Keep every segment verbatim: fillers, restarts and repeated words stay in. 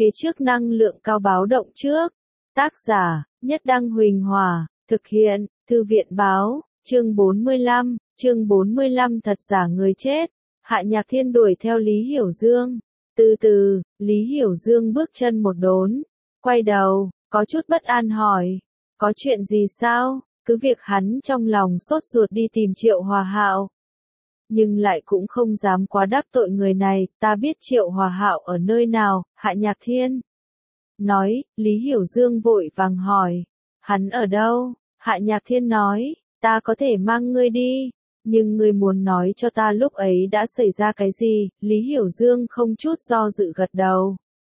Phía trước năng lượng cao báo động trước. Tác giả, Nhất Đăng Huỳnh Hòa, thực hiện, Thư viện báo, chương bốn mươi lăm, chương bốn mươi lăm thật giả người chết. Hạ Nhạc Thiên đuổi theo Lý Hiểu Dương. Từ từ, Lý Hiểu Dương bước chân một đốn, quay đầu, có chút bất an hỏi, có chuyện gì sao? Cứ việc hắn trong lòng sốt ruột đi tìm Triệu Hòa Hạo, nhưng lại cũng không dám quá đắc tội người này. Ta biết Triệu Hòa Hạo ở nơi nào. Hạ Nhạc Thiên nói. Lý Hiểu Dương vội vàng hỏi, hắn ở đâu? Hạ Nhạc Thiên nói, ta có thể mang ngươi đi, nhưng ngươi muốn nói cho ta lúc ấy đã xảy ra cái gì? Lý Hiểu Dương không chút do dự gật đầu.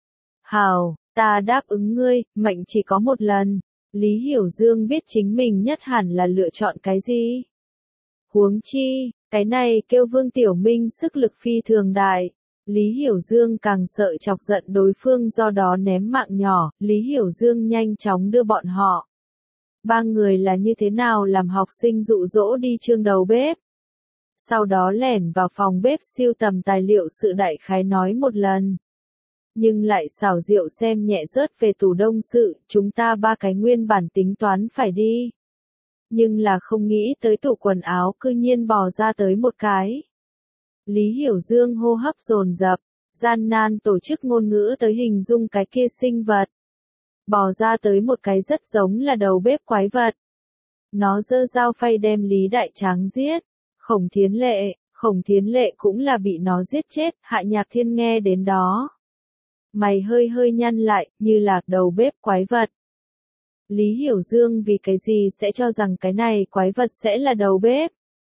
Hảo, ta đáp ứng ngươi, mệnh chỉ có một lần. Lý Hiểu Dương biết chính mình nhất hẳn là lựa chọn cái gì. Huống chi, cái này kêu Vương Tiểu Minh sức lực phi thường đại. Lý Hiểu Dương càng sợ chọc giận đối phương, do đó ném mạng nhỏ. Lý Hiểu Dương nhanh chóng đưa bọn họ. Ba người là như thế nào làm học sinh dụ dỗ đi trương đầu bếp. Sau đó lẻn vào phòng bếp siêu tầm tài liệu sự đại khái nói một lần. Nhưng lại xảo diệu xem nhẹ rớt về tủ đông sự, chúng ta ba cái nguyên bản tính toán phải đi. Nhưng là không nghĩ tới tủ quần áo cư nhiên bò ra tới một cái. Lý Hiểu Dương hô hấp dồn dập, gian nan tổ chức ngôn ngữ tới hình dung cái kia sinh vật. Bò ra tới một cái rất giống là đầu bếp quái vật. Nó giơ dao phay đem Lý Đại Tráng giết. Khổng Thiến Lệ, Khổng Thiến Lệ cũng là bị nó giết chết. Hạ Nhạc Thiên nghe đến đó, mày hơi hơi nhăn lại, như là đầu bếp quái vật. Lý Hiểu Dương vì cái gì sẽ cho rằng cái này quái vật sẽ là đầu bếp?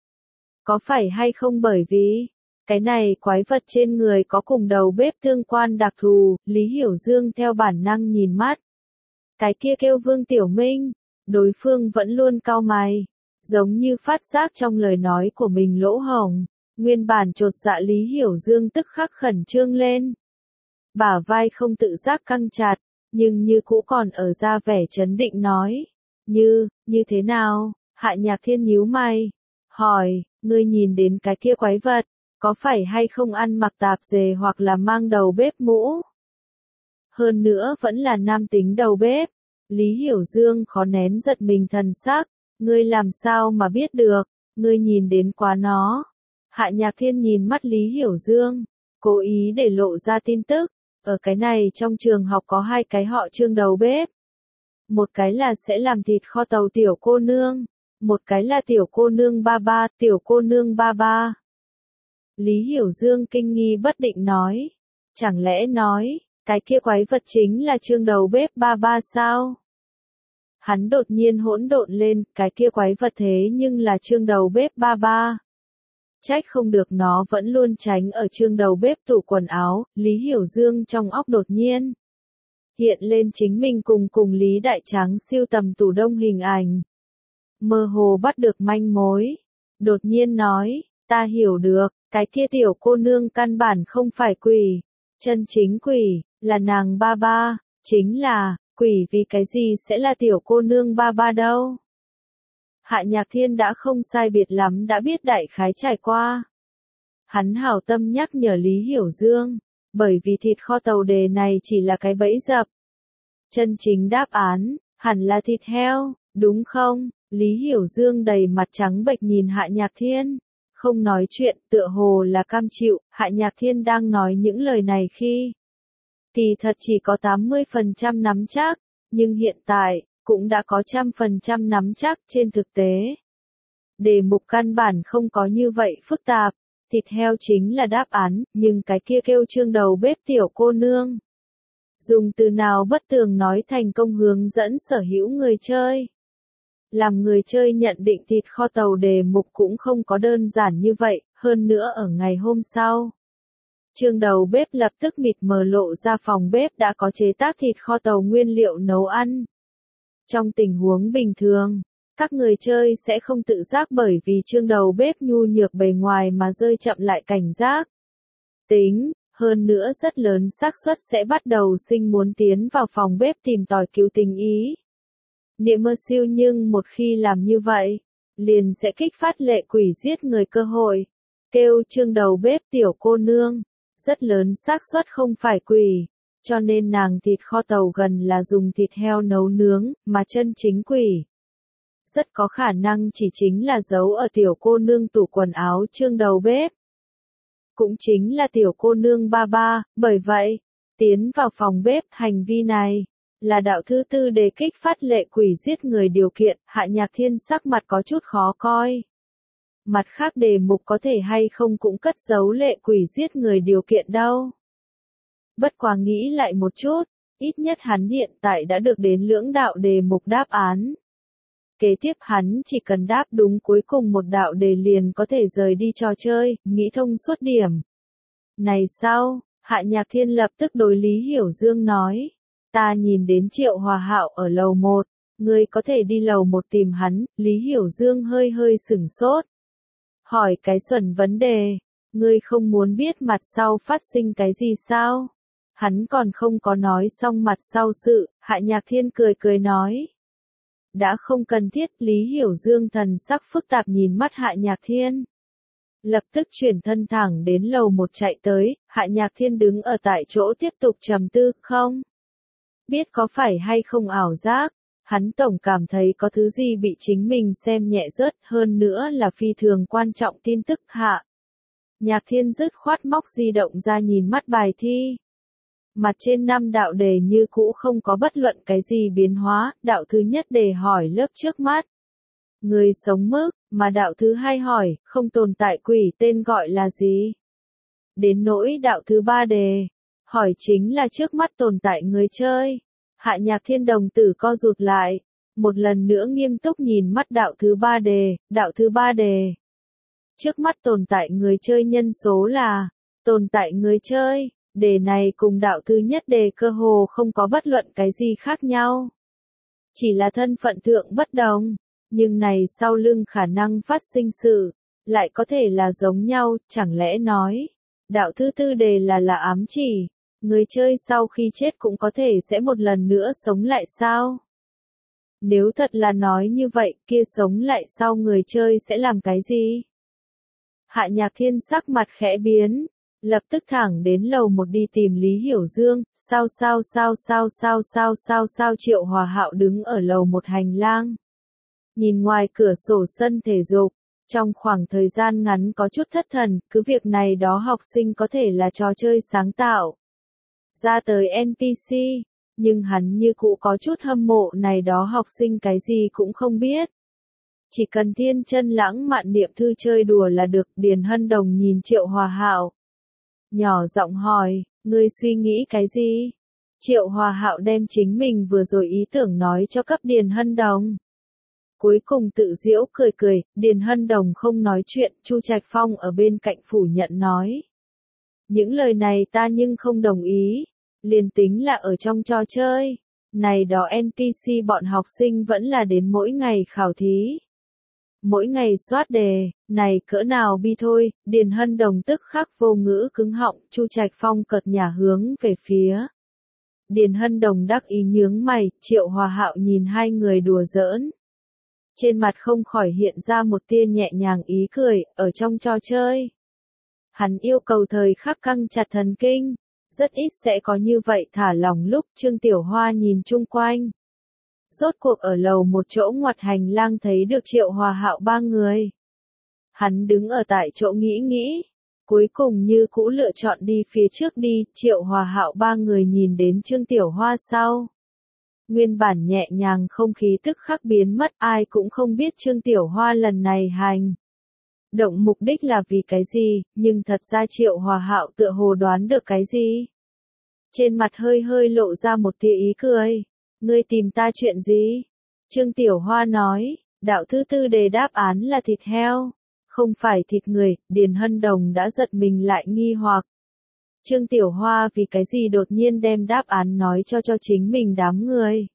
Có phải hay không bởi vì cái này quái vật trên người có cùng đầu bếp tương quan đặc thù? Lý Hiểu Dương theo bản năng nhìn mắt. Cái kia kêu Vương Tiểu Minh, đối phương vẫn luôn cau mày, giống như phát giác trong lời nói của mình lỗ hổng. Nguyên bản chột dạ Lý Hiểu Dương tức khắc khẩn trương lên. Bả vai không tự giác căng chặt, nhưng như cũ còn ở ra vẻ trấn định nói. Như, như thế nào? Hạ Nhạc Thiên nhíu mày, hỏi, ngươi nhìn đến cái kia quái vật, có phải hay không ăn mặc tạp dề hoặc là mang đầu bếp mũ? Hơn nữa vẫn là nam tính đầu bếp. Lý Hiểu Dương khó nén giật mình thần sắc, ngươi làm sao mà biết được, ngươi nhìn đến quá nó. Hạ Nhạc Thiên nhìn mắt Lý Hiểu Dương, cố ý để lộ ra tin tức, ở cái này trong trường học có hai cái họ Trương đầu bếp. Một cái là sẽ làm thịt kho tàu tiểu cô nương, một cái là tiểu cô nương ba ba, tiểu cô nương ba ba. Lý Hiểu Dương kinh nghi bất định nói, chẳng lẽ nói, cái kia quái vật chính là Trương đầu bếp ba ba sao? Hắn đột nhiên hỗn độn lên, cái kia quái vật thế nhưng là Trương đầu bếp ba ba. Trách không được nó vẫn luôn tránh ở Trương đầu bếp tủ quần áo. Lý Hiểu Dương trong óc đột nhiên hiện lên chính mình cùng cùng Lý Đại Tráng siêu tầm tủ đông hình ảnh. Mơ hồ bắt được manh mối. Đột nhiên nói, ta hiểu được, cái kia tiểu cô nương căn bản không phải quỷ. Chân chính quỷ, là nàng ba ba, chính là, quỷ vì cái gì sẽ là tiểu cô nương ba ba đâu. Hạ Nhạc Thiên đã không sai biệt lắm đã biết đại khái trải qua. Hắn hảo tâm nhắc nhở Lý Hiểu Dương, bởi vì thịt kho tàu đề này chỉ là cái bẫy dập. Chân chính đáp án, hẳn là thịt heo, đúng không? Lý Hiểu Dương đầy mặt trắng bệch nhìn Hạ Nhạc Thiên, không nói chuyện, tựa hồ là cam chịu. Hạ Nhạc Thiên đang nói những lời này khi kỳ thật chỉ có tám mươi phần trăm nắm chắc, nhưng hiện tại cũng đã có một trăm phần trăm nắm chắc. Trên thực tế, đề mục căn bản không có như vậy phức tạp, thịt heo chính là đáp án, nhưng cái kia kêu Trương đầu bếp tiểu cô nương. Dùng từ nào bất tường nói thành công hướng dẫn sở hữu người chơi. Làm người chơi nhận định thịt kho tàu đề mục cũng không có đơn giản như vậy, hơn nữa ở ngày hôm sau. Trương đầu bếp lập tức mịt mờ lộ ra phòng bếp đã có chế tác thịt kho tàu nguyên liệu nấu ăn. Trong tình huống bình thường, các người chơi sẽ không tự giác bởi vì Trương đầu bếp nhu nhược bề ngoài mà rơi chậm lại cảnh giác. Tính, hơn nữa rất lớn xác suất sẽ bắt đầu sinh muốn tiến vào phòng bếp tìm tòi cứu tình ý. Niệm mơ siêu nhưng một khi làm như vậy, liền sẽ kích phát lệ quỷ giết người cơ hội. Kêu Trương đầu bếp tiểu cô nương, rất lớn xác suất không phải quỷ. cho nên nàng thịt kho tàu gần là dùng thịt heo nấu nướng, mà chân chính quỷ. Rất có khả năng chỉ chính là giấu ở tiểu cô nương tủ quần áo trương đầu bếp. Cũng chính là tiểu cô nương ba ba, bởi vậy, tiến vào phòng bếp, hành vi này, là đạo thứ tư đề kích phát lệ quỷ giết người điều kiện, Hạ Nhạc Thiên sắc mặt có chút khó coi. Mặt khác đề mục có thể hay không cũng cất giấu lệ quỷ giết người điều kiện đâu. Bất quá nghĩ lại một chút, ít nhất hắn hiện tại đã được đến lưỡng đạo đề mục đáp án. Kế tiếp hắn chỉ cần đáp đúng cuối cùng một đạo đề liền có thể rời đi trò chơi, nghĩ thông suốt điểm. Này sau, Hạ Nhạc Thiên lập tức đối Lý Hiểu Dương nói, ta nhìn đến Triệu Hòa Hạo ở lầu một, ngươi có thể đi lầu một tìm hắn, Lý Hiểu Dương hơi hơi sửng sốt. Hỏi cái xuẩn vấn đề, ngươi không muốn biết mặt sau phát sinh cái gì sao? Hắn còn không có nói xong mặt sau sự, Hạ Nhạc Thiên cười cười nói. Đã không cần thiết, Lý Hiểu Dương thần sắc phức tạp nhìn mắt Hạ Nhạc Thiên. Lập tức chuyển thân thẳng đến lầu một chạy tới, Hạ Nhạc Thiên đứng ở tại chỗ tiếp tục trầm tư, không biết có phải hay không ảo giác, hắn tổng cảm thấy có thứ gì bị chính mình xem nhẹ rớt, hơn nữa là phi thường quan trọng tin tức. Hạ Nhạc Thiên dứt khoát móc di động ra nhìn mắt bài thi. Mặt trên năm đạo đề như cũ không có bất luận cái gì biến hóa, đạo thứ nhất đề hỏi lớp trước mắt. Người sống mức, mà đạo thứ hai hỏi, không tồn tại quỷ tên gọi là gì? Đến nỗi đạo thứ ba đề, hỏi chính là trước mắt tồn tại người chơi. Hạ Nhạc Thiên đồng tử co rụt lại, một lần nữa nghiêm túc nhìn mắt đạo thứ ba đề, đạo thứ ba đề. Trước mắt tồn tại người chơi nhân số là, tồn tại người chơi. Đề này cùng đạo thứ nhất đề cơ hồ không có bất luận cái gì khác nhau. Chỉ là thân phận thượng bất đồng, nhưng này sau lưng khả năng phát sinh sự, lại có thể là giống nhau, chẳng lẽ nói, đạo thứ tư đề là là ám chỉ, người chơi sau khi chết cũng có thể sẽ một lần nữa sống lại sao? Nếu thật là nói như vậy, kia sống lại sau người chơi sẽ làm cái gì? Hạ Nhạc Thiên sắc mặt khẽ biến. Lập tức thẳng đến lầu một đi tìm Lý Hiểu Dương, sao sao sao sao sao sao sao sao Triệu Hòa Hạo đứng ở lầu một hành lang. Nhìn ngoài cửa sổ sân thể dục, trong khoảng thời gian ngắn có chút thất thần, cứ việc này đó học sinh có thể là trò chơi sáng tạo. Ra tới en pê xê, nhưng hắn như cũ có chút hâm mộ này đó học sinh cái gì cũng không biết. Chỉ cần thiên chân lãng mạn niệm thư chơi đùa là được, Điền Hân Đồng nhìn Triệu Hòa Hạo. Nhỏ giọng hỏi, ngươi suy nghĩ cái gì? Triệu Hòa Hạo đem chính mình vừa rồi ý tưởng nói cho cấp Điền Hân Đồng. Cuối cùng tự giễu cười cười, Điền Hân Đồng không nói chuyện, Chu Trạch Phong ở bên cạnh phủ nhận nói. Những lời này ta nhưng không đồng ý, liền tính là ở trong trò chơi. Này đó en pê xê bọn học sinh vẫn là đến mỗi ngày khảo thí. Mỗi ngày soát đề, này cỡ nào bi thôi, Điền Hân Đồng tức khắc vô ngữ cứng họng, Chu Trạch Phong cợt nhả hướng về phía. Điền Hân Đồng đắc ý nhướng mày, Triệu Hòa Hạo nhìn hai người đùa giỡn. Trên mặt không khỏi hiện ra một tia nhẹ nhàng ý cười, ở trong trò chơi. Hắn yêu cầu thời khắc căng chặt thần kinh, rất ít sẽ có như vậy thả lỏng lúc Trương Tiểu Hoa nhìn chung quanh. Rốt cuộc ở lầu một chỗ ngoặt hành lang thấy được Triệu Hòa Hạo ba người. Hắn đứng ở tại chỗ nghĩ nghĩ, cuối cùng như cũ lựa chọn đi phía trước đi, Triệu Hòa Hạo ba người nhìn đến Trương Tiểu Hoa sau. Nguyên bản nhẹ nhàng không khí tức khắc biến mất, ai cũng không biết Trương Tiểu Hoa lần này hành động mục đích là vì cái gì, nhưng thật ra Triệu Hòa Hạo tựa hồ đoán được cái gì. Trên mặt hơi hơi lộ ra một tia ý cười. Ngươi tìm ta chuyện gì? Trương Tiểu Hoa nói, đạo thứ tư đề đáp án là thịt heo, không phải thịt người, Điền Hân Đồng đã giật mình lại nghi hoặc. Trương Tiểu Hoa vì cái gì đột nhiên đem đáp án nói cho cho chính mình đám người.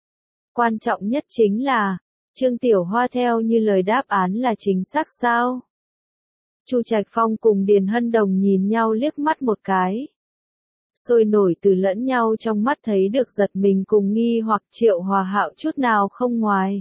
Quan trọng nhất chính là, Trương Tiểu Hoa theo như lời đáp án là chính xác sao? Chu Trạch Phong cùng Điền Hân Đồng nhìn nhau liếc mắt một cái. Sôi nổi từ lẫn nhau trong mắt thấy được giật mình cùng nghi hoặc Triệu Hòa Hạo chút nào không ngoài.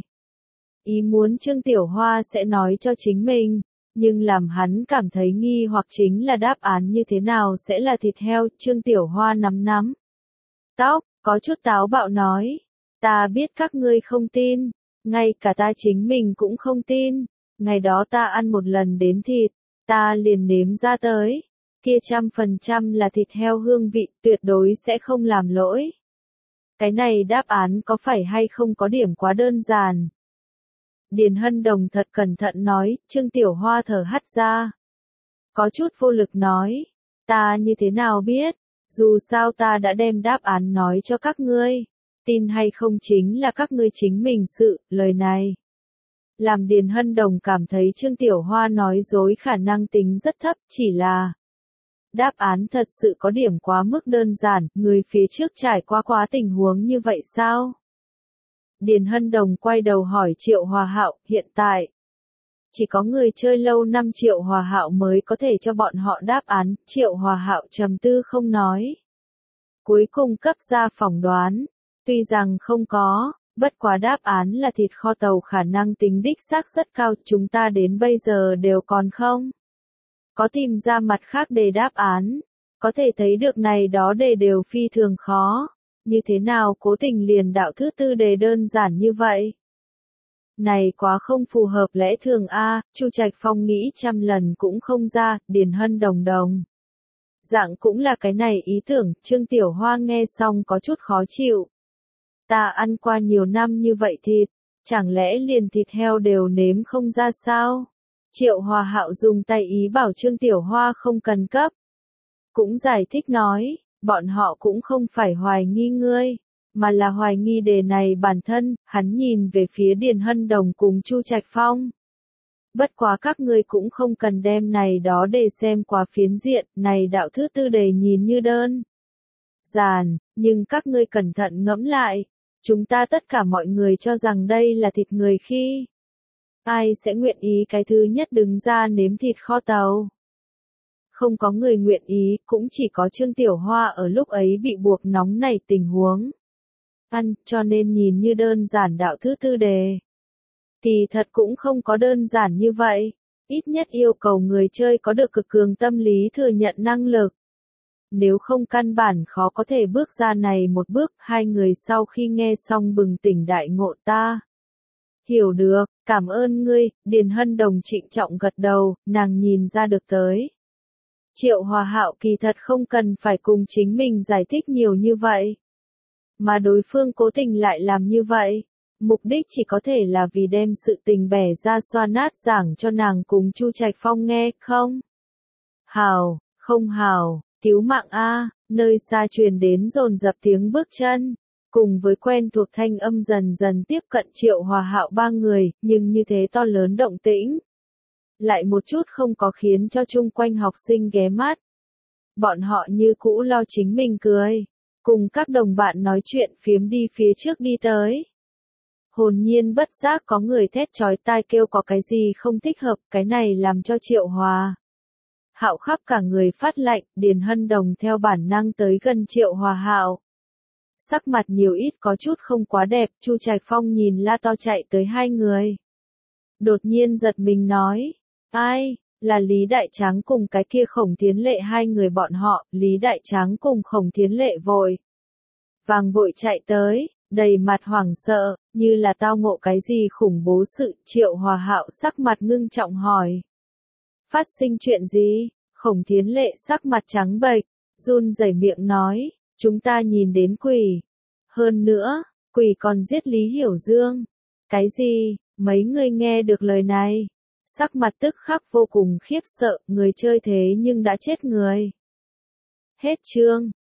Ý muốn Trương Tiểu Hoa sẽ nói cho chính mình, nhưng làm hắn cảm thấy nghi hoặc chính là đáp án như thế nào sẽ là thịt heo, Trương Tiểu Hoa nắm nắm. tóc, có chút táo bạo nói. Ta biết các ngươi không tin, ngay cả ta chính mình cũng không tin. Ngày đó ta ăn một lần đến thịt, ta liền nếm ra tới. Kia trăm phần trăm là thịt heo hương vị, tuyệt đối sẽ không làm lỗi. Cái này đáp án có phải hay không có điểm quá đơn giản. Điền Hân Đồng thật cẩn thận nói, Trương Tiểu Hoa thở hắt ra. Có chút vô lực nói, ta như thế nào biết, dù sao ta đã đem đáp án nói cho các ngươi, tin hay không chính là các ngươi chính mình sự, lời này. Làm Điền Hân Đồng cảm thấy Trương Tiểu Hoa nói dối khả năng tính rất thấp, chỉ là đáp án thật sự có điểm quá mức đơn giản, người phía trước trải qua quá tình huống như vậy sao? Điền Hân Đồng quay đầu hỏi Triệu Hòa Hạo, hiện tại chỉ có người chơi lâu năm Triệu Hòa Hạo mới có thể cho bọn họ đáp án, Triệu Hòa Hạo trầm tư không nói. Cuối cùng cấp ra phỏng đoán, tuy rằng không có, bất quá đáp án là thịt kho tàu khả năng tính đích xác rất cao, chúng ta đến bây giờ đều còn không có tìm ra mặt khác để đáp án, có thể thấy được này đó đề đều phi thường khó, như thế nào cố tình liền đạo thứ tư đề đơn giản như vậy. Này quá không phù hợp lẽ thường a, Chu Trạch Phong nghĩ trăm lần cũng không ra, Điền Hân Đồng đồng. Dạng cũng là cái này ý tưởng, Trương Tiểu Hoa nghe xong có chút khó chịu. Ta ăn qua nhiều năm như vậy thịt, chẳng lẽ liền thịt heo đều nếm không ra sao? Triệu Hòa Hạo dùng tay ý bảo Trương Tiểu Hoa không cần cấp. Cũng giải thích nói, bọn họ cũng không phải hoài nghi ngươi, mà là hoài nghi đề này bản thân, hắn nhìn về phía Điền Hân Đồng cùng Chu Trạch Phong. Bất quá các ngươi cũng không cần đem này đó để xem quá phiến diện, này đạo thứ tư đề nhìn như đơn giản, nhưng các ngươi cẩn thận ngẫm lại, chúng ta tất cả mọi người cho rằng đây là thịt người khi. Ai sẽ nguyện ý cái thứ nhất đứng ra nếm thịt kho tàu? Không có người nguyện ý, cũng chỉ có Trương Tiểu Hoa ở lúc ấy bị buộc nóng nảy tình huống. Ăn, cho nên nhìn như đơn giản đạo thứ tư đề. Thì thật cũng không có đơn giản như vậy, ít nhất yêu cầu người chơi có được cực cường tâm lý thừa nhận năng lực. Nếu không căn bản khó có thể bước ra này một bước, hai người sau khi nghe xong bừng tỉnh đại ngộ ta. Hiểu được, cảm ơn ngươi, Điền Hân Đồng trịnh trọng gật đầu, nàng nhìn ra được tới. Triệu Hòa Hạo kỳ thật không cần phải cùng chính mình giải thích nhiều như vậy. Mà đối phương cố tình lại làm như vậy. Mục đích chỉ có thể là vì đem sự tình bẻ ra xoa nát giảng cho nàng cùng Chu Trạch Phong nghe, không? Hào, không hào, cứu mạng a, nơi xa truyền đến dồn dập tiếng bước chân. Cùng với quen thuộc thanh âm dần dần tiếp cận Triệu Hòa Hạo ba người, nhưng như thế to lớn động tĩnh. Lại một chút không có khiến cho chung quanh học sinh ghé mắt. Bọn họ như cũ lo chính mình cười. Cùng các đồng bạn nói chuyện phiếm đi phía trước đi tới. Hồn nhiên bất giác có người thét chói tai kêu có cái gì không thích hợp, cái này làm cho Triệu Hòa Hạo khắp cả người phát lạnh, Điền Hân Đồng theo bản năng tới gần Triệu Hòa Hạo. Sắc mặt nhiều ít có chút không quá đẹp, Chu Trạch Phong nhìn la to chạy tới hai người. Đột nhiên giật mình nói, ai, là Lý Đại Tráng cùng cái kia Khổng Thiến Lệ hai người bọn họ, Lý Đại Tráng cùng Khổng Thiến Lệ vội. Vàng vội chạy tới, đầy mặt hoảng sợ, như là tao ngộ cái gì khủng bố sự, Triệu Hòa Hạo sắc mặt ngưng trọng hỏi. Phát sinh chuyện gì? Khổng Thiến Lệ sắc mặt trắng bệch, run rẩy miệng nói, chúng ta nhìn đến quỷ. Hơn nữa, quỷ còn giết Lý Hiểu Dương. Cái gì? Mấy người nghe được lời này. Sắc mặt tức khắc vô cùng khiếp sợ, người chơi thế nhưng đã chết người. Hết chương.